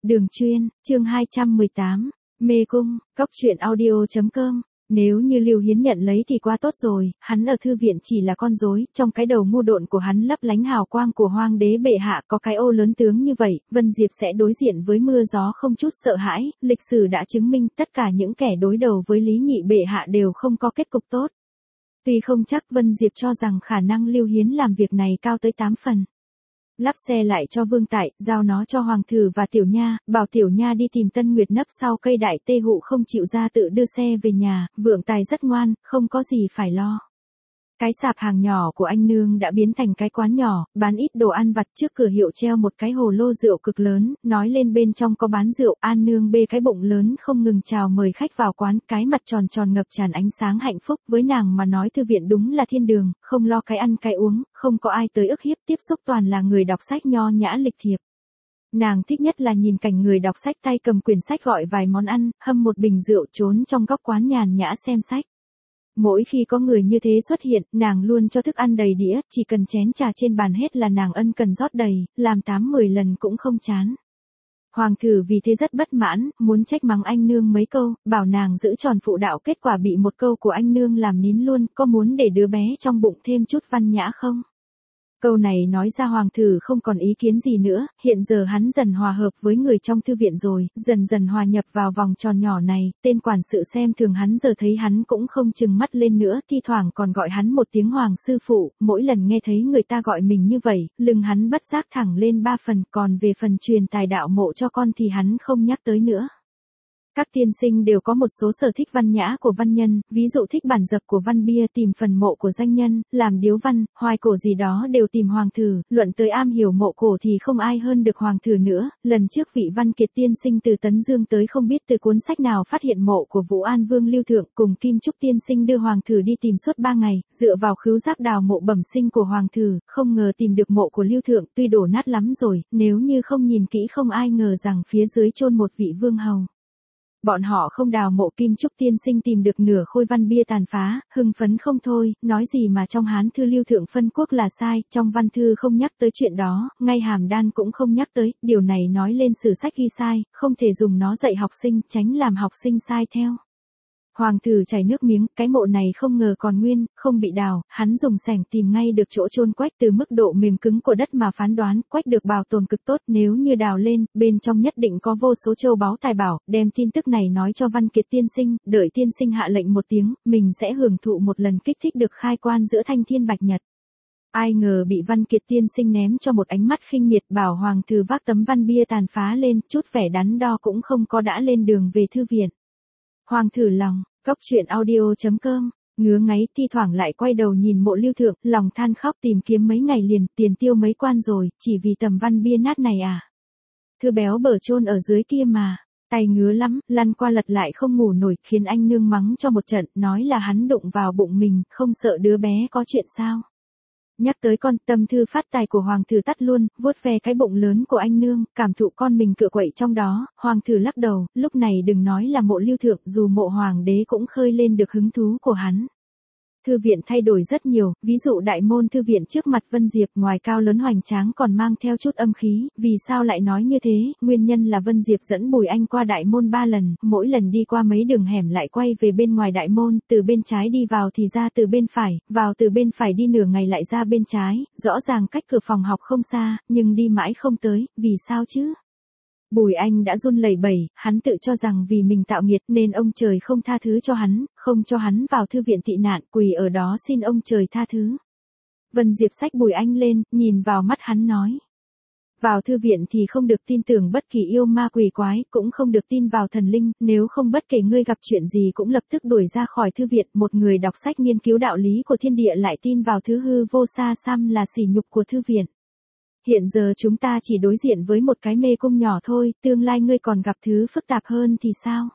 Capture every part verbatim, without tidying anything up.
Đường chuyên, chương hai trăm mười tám, mê cung, cóc truyện audio.com. Nếu như Lưu Hiến nhận lấy thì quá tốt rồi, hắn ở thư viện chỉ là con rối, trong cái đầu ngu độn của hắn lấp lánh hào quang của Hoàng đế bệ hạ, có cái ô lớn tướng như vậy, Vân Diệp sẽ đối diện với mưa gió không chút sợ hãi, lịch sử đã chứng minh tất cả những kẻ đối đầu với Lý Nhị bệ hạ đều không có kết cục tốt. Tuy không chắc, Vân Diệp cho rằng khả năng Lưu Hiến làm việc này cao tới tám phần. Lắp xe lại cho Vương Tại, giao nó cho Hoàng Thử và Tiểu Nha, bảo Tiểu Nha đi tìm Tân Nguyệt nấp sau cây đại tê hụ không chịu ra tự đưa xe về nhà, Vượng Tài rất ngoan, không có gì phải lo. Cái sạp hàng nhỏ của anh nương đã biến thành cái quán nhỏ, bán ít đồ ăn vặt, trước cửa hiệu treo một cái hồ lô rượu cực lớn, nói lên bên trong có bán rượu, An nương bê cái bụng lớn không ngừng chào mời khách vào quán, cái mặt tròn tròn ngập tràn ánh sáng hạnh phúc, với nàng mà nói thư viện đúng là thiên đường, không lo cái ăn cái uống, không có ai tới ức hiếp, tiếp xúc toàn là người đọc sách nho nhã lịch thiệp. Nàng thích nhất là nhìn cảnh người đọc sách tay cầm quyển sách gọi vài món ăn, hâm một bình rượu trốn trong góc quán nhàn nhã xem sách. Mỗi khi có người như thế xuất hiện, nàng luôn cho thức ăn đầy đĩa, chỉ cần chén trà trên bàn hết là nàng ân cần rót đầy, làm tám mười lần cũng không chán. Hoàng Thử vì thế rất bất mãn, muốn trách mắng anh nương mấy câu, bảo nàng giữ tròn phụ đạo, kết quả bị một câu của anh nương làm nín luôn, có muốn để đứa bé trong bụng thêm chút văn nhã không? Câu này nói ra Hoàng Thử không còn ý kiến gì nữa, hiện giờ hắn dần hòa hợp với người trong thư viện rồi, dần dần hòa nhập vào vòng tròn nhỏ này, tên quản sự xem thường hắn giờ thấy hắn cũng không chừng mắt lên nữa, thi thoảng còn gọi hắn một tiếng Hoàng sư phụ, mỗi lần nghe thấy người ta gọi mình như vậy, lưng hắn bất giác thẳng lên ba phần, còn về phần truyền tài đạo mộ cho con thì hắn không nhắc tới nữa. Các tiên sinh đều có một số sở thích văn nhã của văn nhân, ví dụ thích bản dập của văn bia, tìm phần mộ của danh nhân, làm điếu văn, hoài cổ gì đó đều tìm Hoàng Thử, luận tới am hiểu mộ cổ thì không ai hơn được Hoàng Thử nữa. Lần trước vị văn kiệt tiên sinh từ Tấn Dương tới không biết từ cuốn sách nào phát hiện mộ của Vũ An Vương Lưu Thượng, cùng Kim Trúc tiên sinh đưa Hoàng Thử đi tìm suốt ba ngày, dựa vào khứu giác đào mộ bẩm sinh của Hoàng Thử, không ngờ tìm được mộ của Lưu Thượng, tuy đổ nát lắm rồi, nếu như không nhìn kỹ không ai ngờ rằng phía dưới chôn một vị vương hầu. Bọn họ không đào mộ Kim Trúc tiên sinh tìm được nửa khôi văn bia tàn phá, hưng phấn không thôi, nói gì mà trong Hán thư Lưu Thượng phân quốc là sai, trong văn thư không nhắc tới chuyện đó, ngay Hàm Đan cũng không nhắc tới, điều này nói lên sử sách ghi sai, không thể dùng nó dạy học sinh, tránh làm học sinh sai theo. Hoàng Thử chảy nước miếng, cái mộ này không ngờ còn nguyên, không bị đào, hắn dùng xẻng tìm ngay được chỗ chôn Quách, từ mức độ mềm cứng của đất mà phán đoán, Quách được bảo tồn cực tốt, nếu như đào lên, bên trong nhất định có vô số châu báu tài bảo, đem tin tức này nói cho Văn Kiệt tiên sinh, đợi tiên sinh hạ lệnh một tiếng, mình sẽ hưởng thụ một lần kích thích được khai quan giữa thanh thiên bạch nhật. Ai ngờ bị Văn Kiệt tiên sinh ném cho một ánh mắt khinh miệt, bảo Hoàng Thử vác tấm văn bia tàn phá lên, chút vẻ đắn đo cũng không có đã lên đường về thư viện. Hoàng Thử lòng, cóc truyện audio.com, ngứa ngáy, thi thoảng lại quay đầu nhìn mộ Lưu Thượng, lòng than khóc, tìm kiếm mấy ngày liền, tiền tiêu mấy quan rồi, chỉ vì tầm văn bia nát này à. Thư béo bở chôn ở dưới kia mà, tay ngứa lắm, lăn qua lật lại không ngủ nổi, khiến anh nương mắng cho một trận, nói là hắn đụng vào bụng mình, không sợ đứa bé có chuyện sao. Nhắc tới con, tâm thư phát tài của Hoàng Thử tắt luôn, vuốt ve cái bụng lớn của anh nương, cảm thụ con mình cựa quậy trong đó, Hoàng Thử lắc đầu, lúc này đừng nói là mộ Lưu Thượng, dù mộ Hoàng đế cũng khơi lên được hứng thú của hắn. Thư viện thay đổi rất nhiều, ví dụ Đại Môn thư viện trước mặt Vân Diệp ngoài cao lớn hoành tráng còn mang theo chút âm khí, vì sao lại nói như thế, nguyên nhân là Vân Diệp dẫn Bùi Anh qua Đại Môn ba lần, mỗi lần đi qua mấy đường hẻm lại quay về bên ngoài Đại Môn, từ bên trái đi vào thì ra từ bên phải, vào từ bên phải đi nửa ngày lại ra bên trái, rõ ràng cách cửa phòng học không xa, nhưng đi mãi không tới, vì sao chứ? Bùi Anh đã run lẩy bẩy, hắn tự cho rằng vì mình tạo nghiệt nên ông trời không tha thứ cho hắn, không cho hắn vào thư viện tị nạn, quỳ ở đó xin ông trời tha thứ. Vân Diệp xách Bùi Anh lên, nhìn vào mắt hắn nói. Vào thư viện thì không được tin tưởng bất kỳ yêu ma quỷ quái, cũng không được tin vào thần linh, nếu không bất kể ngươi gặp chuyện gì cũng lập tức đuổi ra khỏi thư viện. Một người đọc sách nghiên cứu đạo lý của thiên địa lại tin vào thứ hư vô xa xăm là sỉ nhục của thư viện. Hiện giờ chúng ta chỉ đối diện với một cái mê cung nhỏ thôi, tương lai ngươi còn gặp thứ phức tạp hơn thì sao?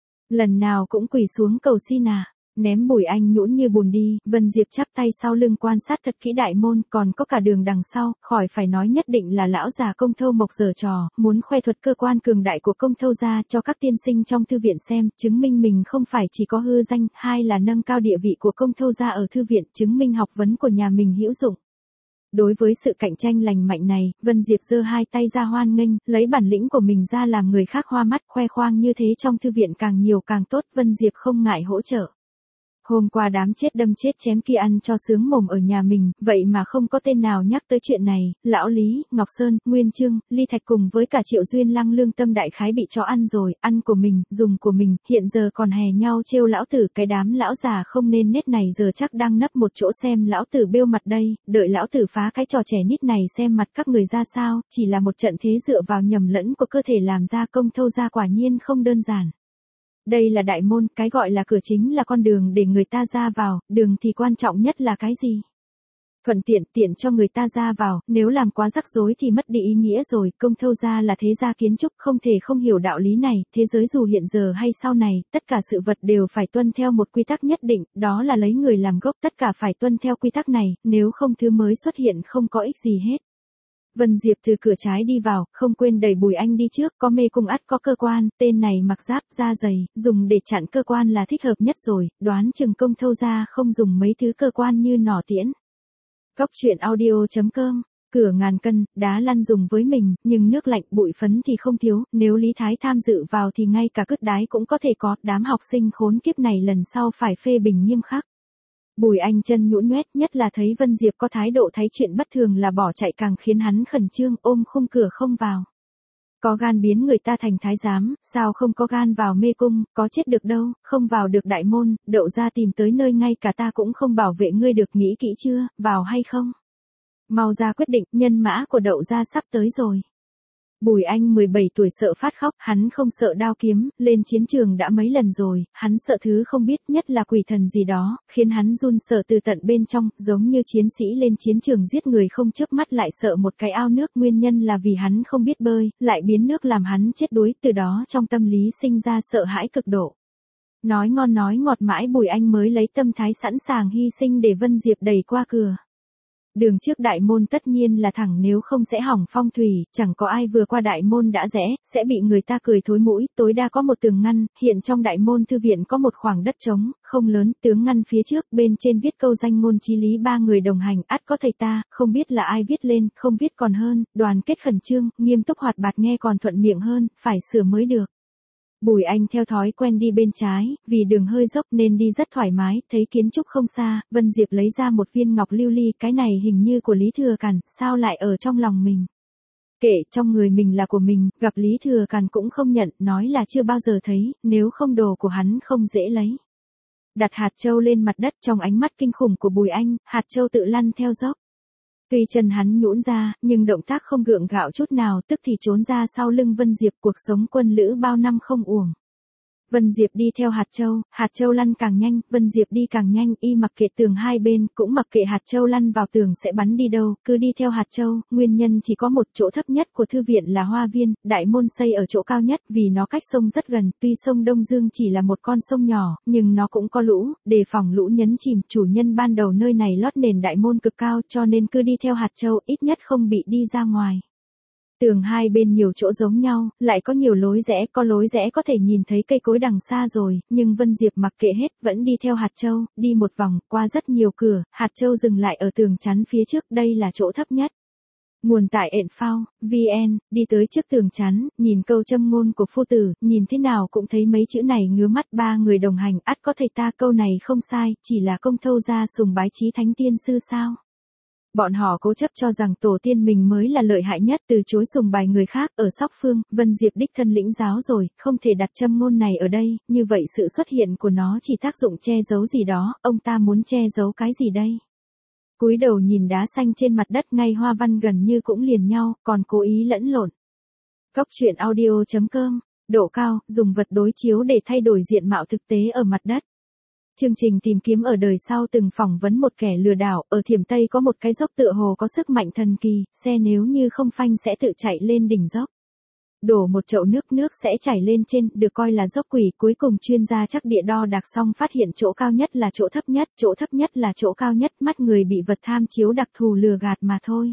Lần nào cũng quỳ xuống cầu xin à? Ném Bùi Anh nhũn như bùn đi, Vân Diệp chắp tay sau lưng quan sát thật kỹ Đại Môn, còn có cả đường đằng sau, khỏi phải nói nhất định là lão già Công Thâu Mộc giở trò, muốn khoe thuật cơ quan cường đại của Công Thâu gia cho các tiên sinh trong thư viện xem, chứng minh mình không phải chỉ có hư danh, hai là nâng cao địa vị của Công Thâu gia ở thư viện, chứng minh học vấn của nhà mình hữu dụng. Đối với sự cạnh tranh lành mạnh này, Vân Diệp giơ hai tay ra hoan nghênh, lấy bản lĩnh của mình ra làm người khác hoa mắt, khoe khoang như thế trong thư viện càng nhiều càng tốt, Vân Diệp không ngại hỗ trợ. Hôm qua đám chết đâm chết chém kia ăn cho sướng mồm ở nhà mình, vậy mà không có tên nào nhắc tới chuyện này, lão Lý, Ngọc Sơn, Nguyên Trương, Ly Thạch cùng với cả Triệu Duyên Lăng lương tâm đại khái bị chó ăn rồi, ăn của mình, dùng của mình, hiện giờ còn hè nhau trêu lão tử, cái đám lão già không nên nết này giờ chắc đang nấp một chỗ xem lão tử bêu mặt đây, đợi lão tử phá cái trò trẻ nít này xem mặt các người ra sao, chỉ là một trận thế dựa vào nhầm lẫn của cơ thể làm ra công thâu ra quả nhiên không đơn giản. Đây là đại môn, cái gọi là cửa chính là con đường để người ta ra vào, đường thì quan trọng nhất là cái gì? Thuận tiện, tiện cho người ta ra vào, nếu làm quá rắc rối thì mất đi ý nghĩa rồi, công thâu gia là thế gia kiến trúc, không thể không hiểu đạo lý này, thế giới dù hiện giờ hay sau này, tất cả sự vật đều phải tuân theo một quy tắc nhất định, đó là lấy người làm gốc, tất cả phải tuân theo quy tắc này, nếu không thứ mới xuất hiện không có ích gì hết. Vân Diệp từ cửa trái đi vào, không quên đẩy Bùi Anh đi trước, có mê cung ắt có cơ quan, tên này mặc giáp, da dày, dùng để chặn cơ quan là thích hợp nhất rồi, đoán chừng công thâu gia không dùng mấy thứ cơ quan như nỏ tiễn. Cóc truyện audio chấm com, cửa ngàn cân, đá lăn dùng với mình, nhưng nước lạnh bụi phấn thì không thiếu, nếu Lý Thái tham dự vào thì ngay cả cứt đái cũng có thể có, đám học sinh khốn kiếp này lần sau phải phê bình nghiêm khắc. Bùi Anh chân nhũn nhoét, nhất là thấy Vân Diệp có thái độ thấy chuyện bất thường là bỏ chạy càng khiến hắn khẩn trương, ôm khung cửa không vào. Có gan biến người ta thành thái giám, sao không có gan vào mê cung, có chết được đâu, không vào được đại môn, đậu ra tìm tới nơi ngay cả ta cũng không bảo vệ ngươi được, nghĩ kỹ chưa, vào hay không? Mau ra quyết định, nhân mã của đậu ra sắp tới rồi. Bùi Anh mười bảy tuổi sợ phát khóc, hắn không sợ đao kiếm, lên chiến trường đã mấy lần rồi, hắn sợ thứ không biết, nhất là quỷ thần gì đó, khiến hắn run sợ từ tận bên trong, giống như chiến sĩ lên chiến trường giết người không chớp mắt lại sợ một cái ao nước, nguyên nhân là vì hắn không biết bơi, lại biến nước làm hắn chết đuối, từ đó trong tâm lý sinh ra sợ hãi cực độ. Nói ngon nói ngọt mãi Bùi Anh mới lấy tâm thái sẵn sàng hy sinh để Vân Diệp đẩy qua cửa. Đường trước đại môn tất nhiên là thẳng, nếu không sẽ hỏng phong thủy, chẳng có ai vừa qua đại môn đã rẽ, sẽ bị người ta cười thối mũi, tối đa có một tường ngăn, hiện trong đại môn thư viện có một khoảng đất trống, không lớn, tướng ngăn phía trước, bên trên viết câu danh ngôn chí lý ba người đồng hành, ắt có thầy ta, không biết là ai viết lên, không viết còn hơn, đoàn kết khẩn trương, nghiêm túc hoạt bát nghe còn thuận miệng hơn, phải sửa mới được. Bùi Anh theo thói quen đi bên trái, vì đường hơi dốc nên đi rất thoải mái, thấy kiến trúc không xa, Vân Diệp lấy ra một viên ngọc lưu ly, cái này hình như của Lý Thừa Càn, sao lại ở trong lòng mình? Kệ, trong người mình là của mình, gặp Lý Thừa Càn cũng không nhận, nói là chưa bao giờ thấy, nếu không đồ của hắn không dễ lấy. Đặt hạt châu lên mặt đất, trong ánh mắt kinh khủng của Bùi Anh, hạt châu tự lăn theo dốc. Tuy chân hắn nhũn ra, nhưng động tác không gượng gạo chút nào, tức thì trốn ra sau lưng Vân Diệp, cuộc sống quân lữ bao năm không uổng. Vân Diệp đi theo hạt châu, hạt châu lăn càng nhanh, Vân Diệp đi càng nhanh, y mặc kệ tường hai bên, cũng mặc kệ hạt châu lăn vào tường sẽ bắn đi đâu, cứ đi theo hạt châu, nguyên nhân chỉ có một, chỗ thấp nhất của thư viện là hoa viên, đại môn xây ở chỗ cao nhất, vì nó cách sông rất gần, tuy sông Đông Dương chỉ là một con sông nhỏ, nhưng nó cũng có lũ, đề phòng lũ nhấn chìm, chủ nhân ban đầu nơi này lót nền đại môn cực cao, cho nên cứ đi theo hạt châu, ít nhất không bị đi ra ngoài. Tường hai bên nhiều chỗ giống nhau, lại có nhiều lối rẽ, có lối rẽ có thể nhìn thấy cây cối đằng xa rồi, nhưng Vân Diệp mặc kệ hết, vẫn đi theo hạt châu, đi một vòng, qua rất nhiều cửa, hạt châu dừng lại ở tường chắn phía trước, đây là chỗ thấp nhất. Nguồn tại ện phao, vn, đi tới trước tường chắn, nhìn câu châm ngôn của phu tử, nhìn thế nào cũng thấy mấy chữ này ngứa mắt, ba người đồng hành, ắt có thầy ta, câu này không sai, chỉ là công thâu gia sùng bái chí thánh tiên sư sao. Bọn họ cố chấp cho rằng tổ tiên mình mới là lợi hại nhất, từ chối sùng bài người khác, ở Sóc Phương, Vân Diệp đích thân lĩnh giáo rồi, không thể đặt châm ngôn này ở đây, như vậy sự xuất hiện của nó chỉ tác dụng che giấu gì đó, ông ta muốn che giấu cái gì đây? Cúi đầu nhìn đá xanh trên mặt đất ngay hoa văn gần như cũng liền nhau, còn cố ý lẫn lộn. Cóc truyện audio chấm com, độ cao, dùng vật đối chiếu để thay đổi diện mạo thực tế ở mặt đất. Chương trình tìm kiếm ở đời sau từng phỏng vấn một kẻ lừa đảo, ở Thiểm Tây có một cái dốc tựa hồ có sức mạnh thần kỳ, xe nếu như không phanh sẽ tự chạy lên đỉnh dốc. Đổ một chậu nước, nước sẽ chảy lên trên, được coi là dốc quỷ, cuối cùng chuyên gia chắc địa đo đạc xong phát hiện chỗ cao nhất là chỗ thấp nhất, chỗ thấp nhất là chỗ cao nhất, mắt người bị vật tham chiếu đặc thù lừa gạt mà thôi.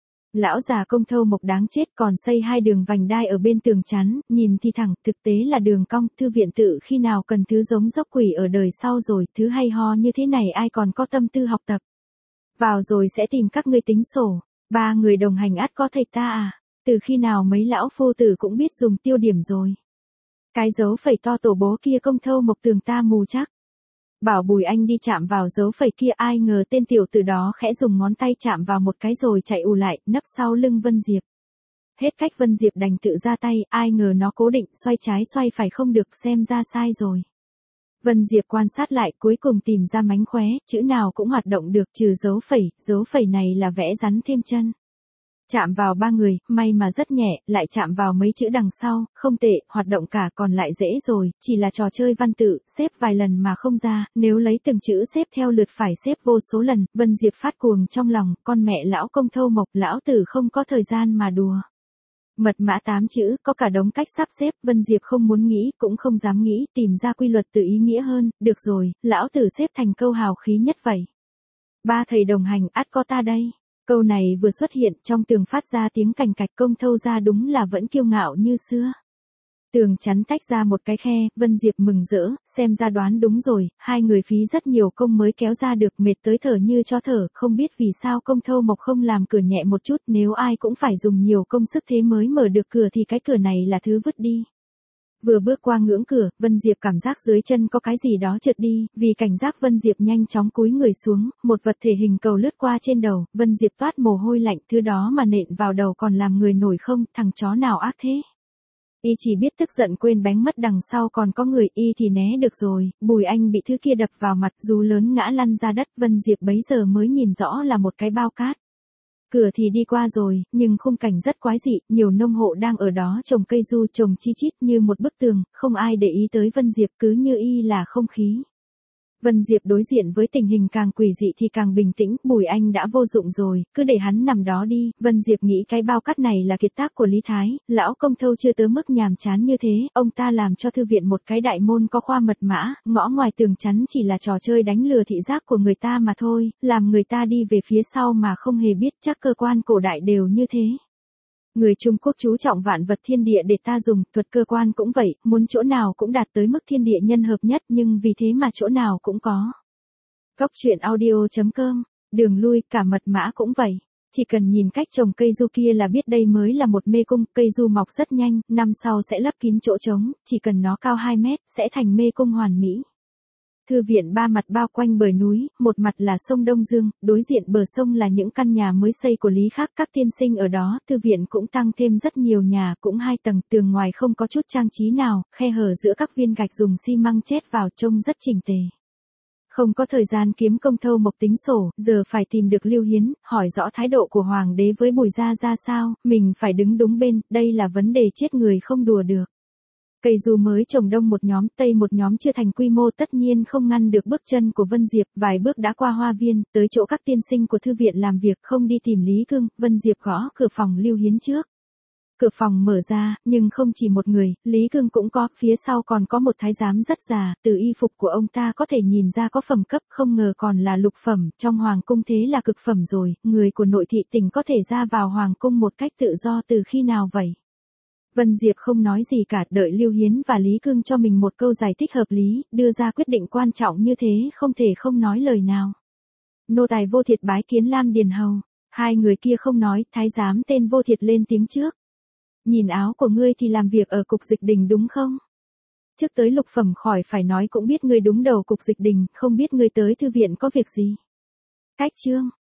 Lão già công thâu mộc đáng chết, còn xây hai đường vành đai ở bên tường chắn, nhìn thì thẳng, thực tế là đường cong, thư viện tự khi nào cần thứ giống dốc quỷ ở đời sau rồi, thứ hay ho như thế này ai còn có tâm tư học tập. Vào rồi sẽ tìm các ngươi tính sổ. Ba người đồng hành ắt có thầy ta à? Từ khi nào mấy lão phu tử cũng biết dùng tiêu điểm rồi. Cái dấu phẩy to tổ bố kia công thâu mộc tường ta mù chắc. Bảo Bùi Anh đi chạm vào dấu phẩy kia, ai ngờ tên tiểu tử đó khẽ dùng ngón tay chạm vào một cái rồi chạy ù lại, nấp sau lưng Vân Diệp. Hết cách Vân Diệp đành tự ra tay, ai ngờ nó cố định xoay trái xoay phải không được, xem ra sai rồi. Vân Diệp quan sát lại, cuối cùng tìm ra mánh khóe, chữ nào cũng hoạt động được trừ dấu phẩy, dấu phẩy này là vẽ rắn thêm chân. Chạm vào ba người, may mà rất nhẹ, lại chạm vào mấy chữ đằng sau, không tệ, hoạt động cả, còn lại dễ rồi, chỉ là trò chơi văn tự, xếp vài lần mà không ra, nếu lấy từng chữ xếp theo lượt phải xếp vô số lần. Vân Diệp phát cuồng trong lòng, con mẹ lão công thâu mộc, lão tử không có thời gian mà đùa. Mật mã tám chữ, có cả đống cách sắp xếp, Vân Diệp không muốn nghĩ, cũng không dám nghĩ, tìm ra quy luật tự ý nghĩa hơn, được rồi, lão tử xếp thành câu hào khí nhất vậy. Ba thầy đồng hành, ắt có ta đây. Câu này vừa xuất hiện, trong tường phát ra tiếng cành cạch, công thâu ra đúng là vẫn kiêu ngạo như xưa. Tường chắn tách ra một cái khe, Vân Diệp mừng rỡ, xem ra đoán đúng rồi, hai người phí rất nhiều công mới kéo ra được, mệt tới thở như cho thở, không biết vì sao công thâu mộc không làm cửa nhẹ một chút, nếu ai cũng phải dùng nhiều công sức thế mới mở được cửa thì cái cửa này là thứ vứt đi. Vừa bước qua ngưỡng cửa, Vân Diệp cảm giác dưới chân có cái gì đó trượt đi, vì cảnh giác Vân Diệp nhanh chóng cúi người xuống, một vật thể hình cầu lướt qua trên đầu, Vân Diệp toát mồ hôi lạnh, thứ đó mà nện vào đầu còn làm người nổi không, thằng chó nào ác thế. Y chỉ biết tức giận quên bánh mất đằng sau còn có người, y thì né được rồi, Bùi Anh bị thứ kia đập vào mặt, dù lớn ngã lăn ra đất, Vân Diệp bấy giờ mới nhìn rõ là một cái bao cát. Cửa thì đi qua rồi, nhưng khung cảnh rất quái dị, nhiều nông hộ đang ở đó trồng cây du, trồng chi chít như một bức tường, không ai để ý tới Vân Diệp, cứ như y là không khí. Vân Diệp đối diện với tình hình càng quỷ dị thì càng bình tĩnh, Bùi Anh đã vô dụng rồi, cứ để hắn nằm đó đi. Vân Diệp nghĩ cái bao cát này là kiệt tác của Lý Thái, lão công thâu chưa tới mức nhàm chán như thế, ông ta làm cho thư viện một cái đại môn có khoa mật mã, ngõ ngoài tường chắn chỉ là trò chơi đánh lừa thị giác của người ta mà thôi, làm người ta đi về phía sau mà không hề biết, chắc cơ quan cổ đại đều như thế. Người Trung Quốc chú trọng vạn vật thiên địa để ta dùng, thuật cơ quan cũng vậy, muốn chỗ nào cũng đạt tới mức thiên địa nhân hợp nhất, nhưng vì thế mà chỗ nào cũng có. Góc truyện audio chấm com, đường lui, cả mật mã cũng vậy. Chỉ cần nhìn cách trồng cây du kia là biết đây mới là một mê cung, cây du mọc rất nhanh, năm sau sẽ lấp kín chỗ trống, chỉ cần nó cao hai mét, sẽ thành mê cung hoàn mỹ. Thư viện ba mặt bao quanh bờ núi, một mặt là sông Đông Dương, đối diện bờ sông là những căn nhà mới xây của Lý Khắc, các tiên sinh ở đó, thư viện cũng tăng thêm rất nhiều nhà, cũng hai tầng, tường ngoài không có chút trang trí nào, khe hở giữa các viên gạch dùng xi măng chét vào trông rất chỉnh tề. Không có thời gian kiếm công thâu mộc tính sổ, giờ phải tìm được Lưu Hiến, hỏi rõ thái độ của hoàng đế với Bùi gia ra sao, mình phải đứng đúng bên, đây là vấn đề chết người không đùa được. Cây du mới trồng đông một nhóm, tây một nhóm chưa thành quy mô, tất nhiên không ngăn được bước chân của Vân Diệp, vài bước đã qua hoa viên, tới chỗ các tiên sinh của thư viện làm việc, không đi tìm Lý Cương. Vân Diệp gõ cửa phòng Lưu Hiến trước. Cửa phòng mở ra, nhưng không chỉ một người, Lý Cương cũng có, phía sau còn có một thái giám rất già, từ y phục của ông ta có thể nhìn ra có phẩm cấp, không ngờ còn là lục phẩm, trong hoàng cung thế là cực phẩm rồi, người của nội thị tỉnh có thể ra vào hoàng cung một cách tự do từ khi nào vậy? Vân Diệp không nói gì cả, đợi Lưu Hiến và Lý Cương cho mình một câu giải thích hợp lý, đưa ra quyết định quan trọng như thế, không thể không nói lời nào. Nô tài Vô Thiệt bái kiến Lam Điền Hầu. Hai người kia không nói, thái giám tên Vô Thiệt lên tiếng trước. Nhìn áo của ngươi thì làm việc ở cục dịch đình đúng không? Trước tới lục phẩm khỏi phải nói cũng biết ngươi đúng đầu cục dịch đình, không biết ngươi tới thư viện có việc gì. Cách chương,